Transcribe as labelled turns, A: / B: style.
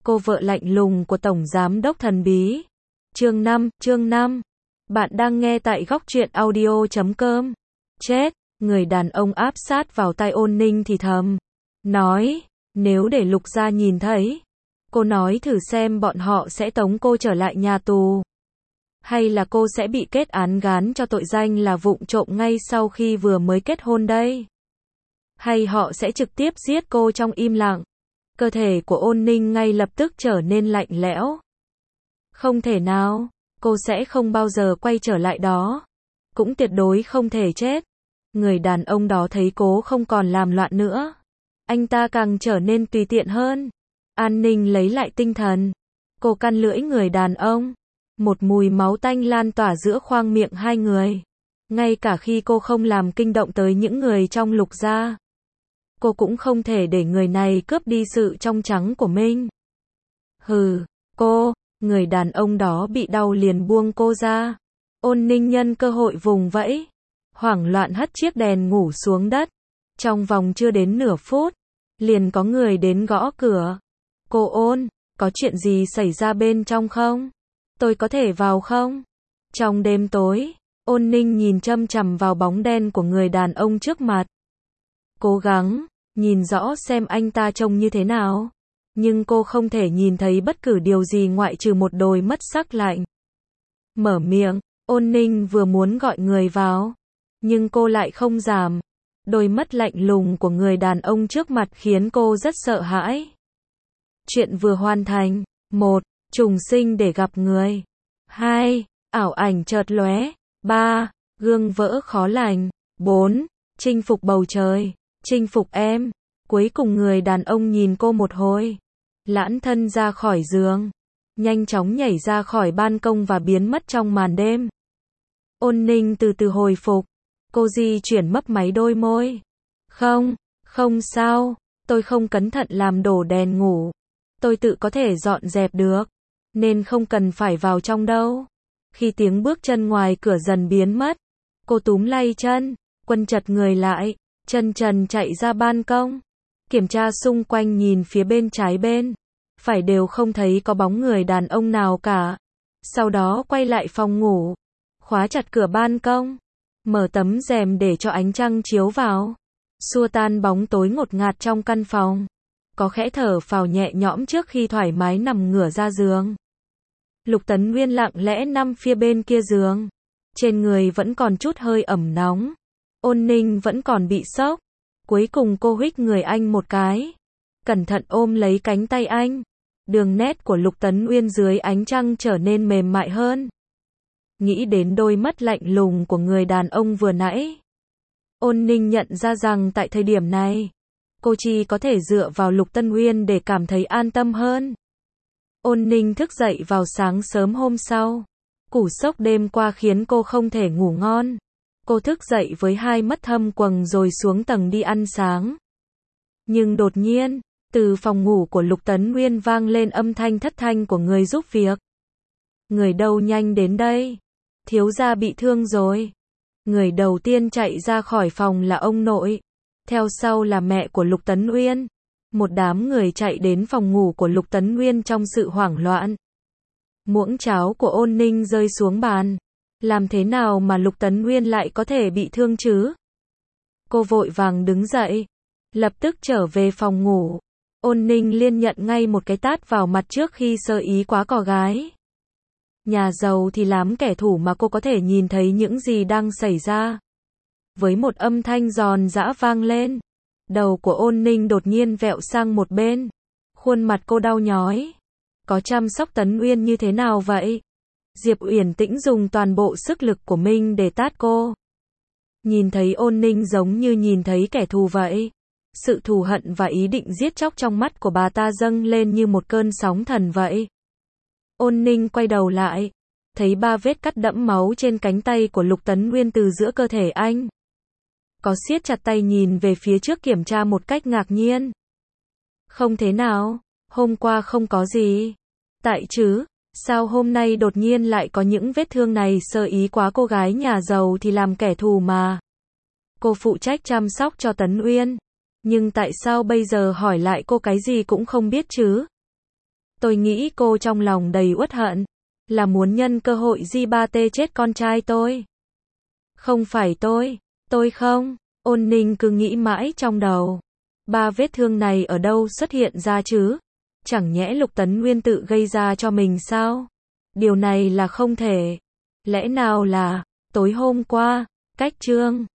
A: cô vợ lạnh lùng của Tổng Giám đốc thần bí. Chương 5. Bạn đang nghe tại góc truyện audio.com. Chết, người đàn ông áp sát vào tai Ôn Ninh thì thầm. Nói, nếu để Lục gia nhìn thấy, cô nói thử xem bọn họ sẽ tống cô trở lại nhà tù. Hay là cô sẽ bị kết án gán cho tội danh là vụng trộm ngay sau khi vừa mới kết hôn đây? Hay họ sẽ trực tiếp giết cô trong im lặng? Cơ thể của Ôn Ninh ngay lập tức trở nên lạnh lẽo. Không thể nào, cô sẽ không bao giờ quay trở lại đó. Cũng tuyệt đối không thể chết. Người đàn ông đó thấy cô không còn làm loạn nữa. Anh ta càng trở nên tùy tiện hơn. An Ninh lấy lại tinh thần. Cô căn lưỡi người đàn ông. Một mùi máu tanh lan tỏa giữa khoang miệng hai người. Ngay cả khi cô không làm kinh động tới những người trong Lục gia, cô cũng không thể để người này cướp đi sự trong trắng của mình. Hừ, người đàn ông đó bị đau liền buông cô ra. Ôn Ninh nhân cơ hội vùng vẫy, hoảng loạn hất chiếc đèn ngủ xuống đất. Trong vòng chưa đến nửa phút, liền có người đến gõ cửa. Cô Ôn, có chuyện gì xảy ra bên trong không? Tôi có thể vào không? Trong đêm tối, Ôn Ninh nhìn chăm chằm vào bóng đen của người đàn ông trước mặt. Cố gắng nhìn rõ xem anh ta trông như thế nào. Nhưng cô không thể nhìn thấy bất cứ điều gì ngoại trừ một đôi mắt sắc lạnh. Mở miệng, Ôn Ninh vừa muốn gọi người vào, nhưng cô lại không dám. Đôi mắt lạnh lùng của người đàn ông trước mặt khiến cô rất sợ hãi. Chuyện vừa hoàn thành. 1. Trùng sinh để gặp người. 2. Ảo ảnh chợt lóe. 3. Gương vỡ khó lành. 4. Chinh phục bầu trời. Chinh phục em. Cuối cùng người đàn ông nhìn cô một hồi, lãn thân ra khỏi giường, nhanh chóng nhảy ra khỏi ban công và biến mất trong màn đêm. Ôn Ninh từ từ hồi phục, cô di chuyển mấp máy đôi môi. Không sao, tôi không cẩn thận làm đổ đèn ngủ. Tôi tự có thể dọn dẹp được, nên không cần phải vào trong đâu. Khi tiếng bước chân ngoài cửa dần biến mất, cô túm lay chân, quần chật người lại, chân trần chạy ra ban công. Kiểm tra xung quanh, nhìn phía bên trái bên phải đều không thấy có bóng người đàn ông nào cả. Sau đó quay lại phòng ngủ, khóa chặt cửa ban công, mở tấm rèm để cho ánh trăng chiếu vào, xua tan bóng tối ngột ngạt trong căn phòng. Có khẽ thở phào nhẹ nhõm trước khi thoải mái nằm ngửa ra giường. Lục Tấn Nguyên lặng lẽ nằm phía bên kia giường. Trên người vẫn còn chút hơi ẩm nóng. Ôn Ninh vẫn còn bị sốc. Cuối cùng cô huých người anh một cái, cẩn thận ôm lấy cánh tay anh. Đường nét của Lục Tấn Nguyên dưới ánh trăng trở nên mềm mại hơn. Nghĩ đến đôi mắt lạnh lùng của người đàn ông vừa nãy, Ôn Ninh nhận ra rằng tại thời điểm này, cô chỉ có thể dựa vào Lục Tấn Nguyên để cảm thấy an tâm hơn. Ôn Ninh thức dậy vào sáng sớm hôm sau. Cú sốc đêm qua khiến cô không thể ngủ ngon. Cô thức dậy với hai mắt thâm quầng rồi xuống tầng đi ăn sáng. Nhưng đột nhiên, từ phòng ngủ của Lục Tấn Nguyên vang lên âm thanh thất thanh của người giúp việc. Người đâu nhanh đến đây. Thiếu gia bị thương rồi. Người đầu tiên chạy ra khỏi phòng là ông nội. Theo sau là mẹ của Lục Tấn Nguyên. Một đám người chạy đến phòng ngủ của Lục Tấn Nguyên trong sự hoảng loạn. Muỗng cháo của Ôn Ninh rơi xuống bàn. Làm thế nào mà Lục Tấn Nguyên lại có thể bị thương chứ? Cô vội vàng đứng dậy, lập tức trở về phòng ngủ. Ôn Ninh liên nhận ngay một cái tát vào mặt trước khi sơ ý quá cò gái. Nhà giàu thì làm kẻ thù mà cô có thể nhìn thấy những gì đang xảy ra. Với một âm thanh giòn giã vang lên, đầu của Ôn Ninh đột nhiên vẹo sang một bên. Khuôn mặt cô đau nhói. Có chăm sóc Tấn Nguyên như thế nào vậy? Diệp Uyển Tĩnh dùng toàn bộ sức lực của mình để tát cô. Nhìn thấy Ôn Ninh giống như nhìn thấy kẻ thù vậy. Sự thù hận và ý định giết chóc trong mắt của bà ta dâng lên như một cơn sóng thần vậy. Ôn Ninh quay đầu lại, thấy 3 vết cắt đẫm máu trên cánh tay của Lục Tấn Nguyên từ giữa cơ thể anh. Có siết chặt tay nhìn về phía trước kiểm tra một cách ngạc nhiên. Không thế nào, hôm qua không có gì. Tại chứ, sao hôm nay đột nhiên lại có những vết thương này? Sơ ý quá, cô gái nhà giàu thì làm kẻ thù mà. Cô phụ trách chăm sóc cho Tấn Uyên. Nhưng tại sao bây giờ hỏi lại cô cái gì cũng không biết chứ? Tôi nghĩ cô trong lòng đầy uất hận, là muốn nhân cơ hội Di Ba Tê chết con trai tôi. Không phải tôi không, Ôn Ninh cứ nghĩ mãi trong đầu. Ba vết thương này ở đâu xuất hiện ra chứ? Chẳng nhẽ Lục Tấn Nguyên tự gây ra cho mình sao? Điều này là không thể. Lẽ nào là, tối hôm qua, cách Trương